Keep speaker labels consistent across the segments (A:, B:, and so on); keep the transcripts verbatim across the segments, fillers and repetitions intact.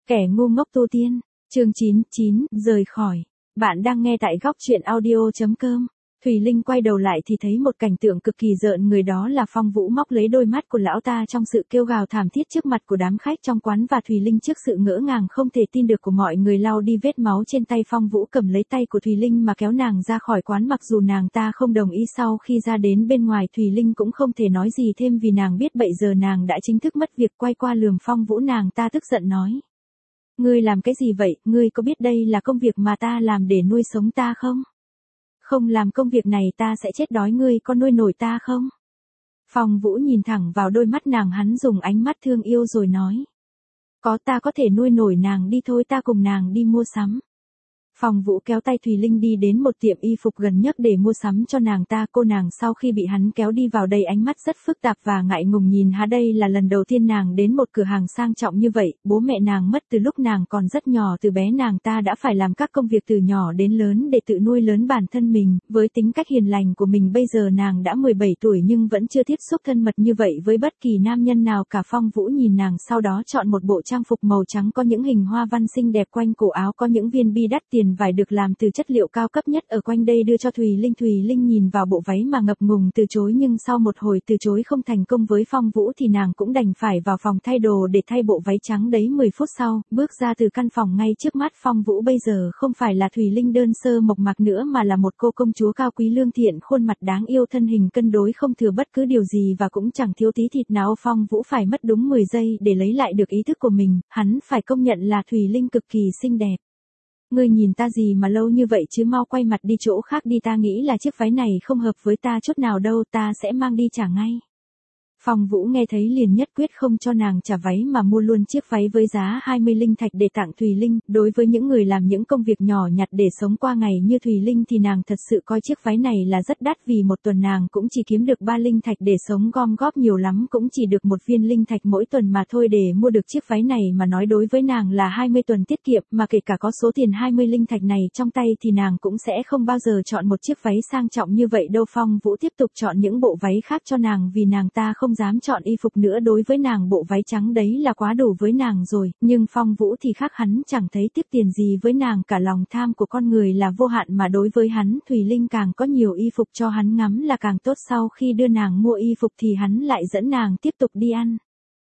A: Kẻ ngu ngốc tu tiên, chương chín chín, rời khỏi. Bạn đang nghe tại góc truyện audio chấm com. Thùy Linh quay đầu lại thì thấy một cảnh tượng cực kỳ rợn người, đó là Phong Vũ móc lấy đôi mắt của lão ta trong sự kêu gào thảm thiết trước mặt của đám khách trong quán, và Thùy Linh trước sự ngỡ ngàng không thể tin được của mọi người lau đi vết máu trên tay. Phong Vũ cầm lấy tay của Thùy Linh mà kéo nàng ra khỏi quán, mặc dù nàng ta không đồng ý. Sau khi ra đến bên ngoài, Thùy Linh cũng không thể nói gì thêm vì nàng biết bây giờ nàng đã chính thức mất việc. Quay qua lườm Phong Vũ, nàng ta tức giận nói: "Ngươi làm cái gì vậy, ngươi có biết đây là công việc mà ta làm để nuôi sống ta không? Không làm công việc này ta sẽ chết đói, ngươi có nuôi nổi ta không?" Phong Vũ nhìn thẳng vào đôi mắt nàng, hắn dùng ánh mắt thương yêu rồi nói: "Có, ta có thể nuôi nổi nàng, đi thôi ta cùng nàng đi mua sắm." Phong Vũ kéo tay Thùy Linh đi đến một tiệm y phục gần nhất để mua sắm cho nàng ta. Cô nàng sau khi bị hắn kéo đi vào đây, ánh mắt rất phức tạp và ngại ngùng nhìn hắn. Đây là lần đầu tiên nàng đến một cửa hàng sang trọng như vậy. Bố mẹ nàng mất từ lúc nàng còn rất nhỏ, từ bé nàng ta đã phải làm các công việc từ nhỏ đến lớn để tự nuôi lớn bản thân mình. Với tính cách hiền lành của mình, bây giờ nàng đã mười bảy tuổi nhưng vẫn chưa tiếp xúc thân mật như vậy với bất kỳ nam nhân nào cả. Phong Vũ nhìn nàng, sau đó chọn một bộ trang phục màu trắng có những hình hoa văn xinh đẹp, quanh cổ áo có những viên bi đắt tiền, vải được làm từ chất liệu cao cấp nhất ở quanh đây, đưa cho Thùy Linh. Thùy Linh nhìn vào bộ váy mà ngập ngừng từ chối, nhưng sau một hồi từ chối không thành công với Phong Vũ thì nàng cũng đành phải vào phòng thay đồ để thay bộ váy trắng đấy. mười phút sau, bước ra từ căn phòng ngay trước mắt Phong Vũ, bây giờ không phải là Thùy Linh đơn sơ mộc mạc nữa mà là một cô công chúa cao quý lương thiện, khuôn mặt đáng yêu, thân hình cân đối không thừa bất cứ điều gì và cũng chẳng thiếu tí thịt nào. Phong Vũ phải mất đúng mười giây để lấy lại được ý thức của mình, hắn phải công nhận là Thùy Linh cực kỳ xinh đẹp. "Ngươi nhìn ta gì mà lâu như vậy chứ, mau quay mặt đi chỗ khác đi, ta nghĩ là chiếc váy này không hợp với ta chút nào đâu, ta sẽ mang đi trả ngay." Phong Vũ nghe thấy liền nhất quyết không cho nàng trả váy mà mua luôn chiếc váy với giá hai mươi linh thạch để tặng Thùy Linh. Đối với những người làm những công việc nhỏ nhặt để sống qua ngày như Thùy Linh thì nàng thật sự coi chiếc váy này là rất đắt, vì một tuần nàng cũng chỉ kiếm được ba linh thạch để sống, gom góp nhiều lắm cũng chỉ được một viên linh thạch mỗi tuần mà thôi. Để mua được chiếc váy này mà nói đối với nàng là hai mươi tuần tiết kiệm, mà kể cả có số tiền hai mươi linh thạch này trong tay thì nàng cũng sẽ không bao giờ chọn một chiếc váy sang trọng như vậy đâu. Phong Vũ tiếp tục chọn những bộ váy khác cho nàng vì nàng ta không dám chọn y phục nữa. Đối với nàng bộ váy trắng đấy là quá đủ với nàng rồi, nhưng Phong Vũ thì khác, hắn chẳng thấy tiếc tiền gì với nàng cả. Lòng tham của con người là vô hạn mà đối với hắn, Thùy Linh càng có nhiều y phục cho hắn ngắm là càng tốt. Sau khi đưa nàng mua y phục thì hắn lại dẫn nàng tiếp tục đi ăn.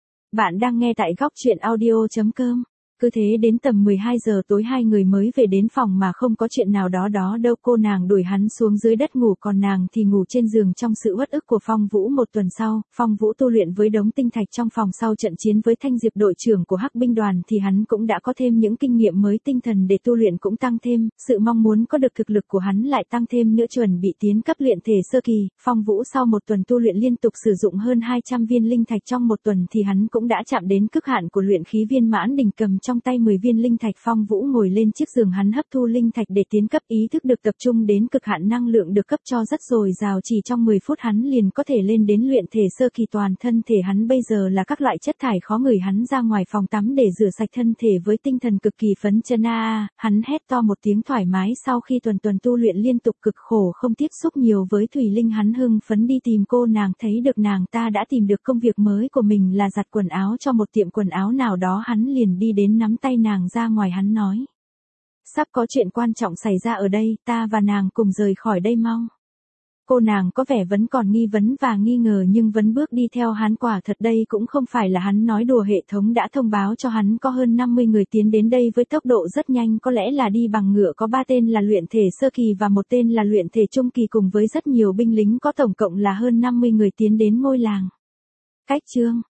A: Bạn đang nghe tại góc truyện audio chấm com. Cứ thế đến tầm mười hai giờ tối hai người mới về đến phòng mà không có chuyện nào đó đó đâu. Cô nàng đuổi hắn xuống dưới đất ngủ, còn nàng thì ngủ trên giường trong sự uất ức của Phong Vũ. Một tuần sau, Phong Vũ tu luyện với đống tinh thạch trong phòng. Sau trận chiến với Thanh Diệp, đội trưởng của Hắc binh đoàn, thì hắn cũng đã có thêm những kinh nghiệm mới, tinh thần để tu luyện cũng tăng thêm, sự mong muốn có được thực lực của hắn lại tăng thêm nữa, chuẩn bị tiến cấp luyện thể sơ kỳ. Phong Vũ sau một tuần tu luyện liên tục sử dụng hơn hai trăm viên linh thạch trong một tuần thì hắn cũng đã chạm đến cực hạn của luyện khí viên mãn đỉnh, cầm trong tay mười viên linh thạch. Phong Vũ ngồi lên chiếc giường, hắn hấp thu linh thạch để tiến cấp, ý thức được tập trung đến cực hạn, năng lượng được cấp cho rất dồi dào, chỉ trong mười phút hắn liền có thể lên đến luyện thể sơ kỳ. Toàn thân thể hắn bây giờ là các loại chất thải khó ngửi. Hắn ra ngoài phòng tắm để rửa sạch thân thể với tinh thần cực kỳ phấn chấn. A a, hắn hét to một tiếng thoải mái. Sau khi tuần tuần tu luyện liên tục cực khổ, không tiếp xúc nhiều với Thùy Linh, hắn hưng phấn đi tìm cô nàng, thấy được nàng ta đã tìm được công việc mới của mình là giặt quần áo cho một tiệm quần áo nào đó. Hắn liền đi đến nắm tay nàng ra ngoài, hắn nói: "Sắp có chuyện quan trọng xảy ra ở đây, ta và nàng cùng rời khỏi đây mau." Cô nàng có vẻ vẫn còn nghi vấn và nghi ngờ nhưng vẫn bước đi theo hắn. Quả thật đây cũng không phải là hắn nói đùa, hệ thống đã thông báo cho hắn có hơn năm mươi người tiến đến đây với tốc độ rất nhanh, có lẽ là đi bằng ngựa. Có ba tên là luyện thể sơ kỳ và một tên là luyện thể trung kỳ, cùng với rất nhiều binh lính, có tổng cộng là hơn năm mươi người tiến đến ngôi làng. Cách chương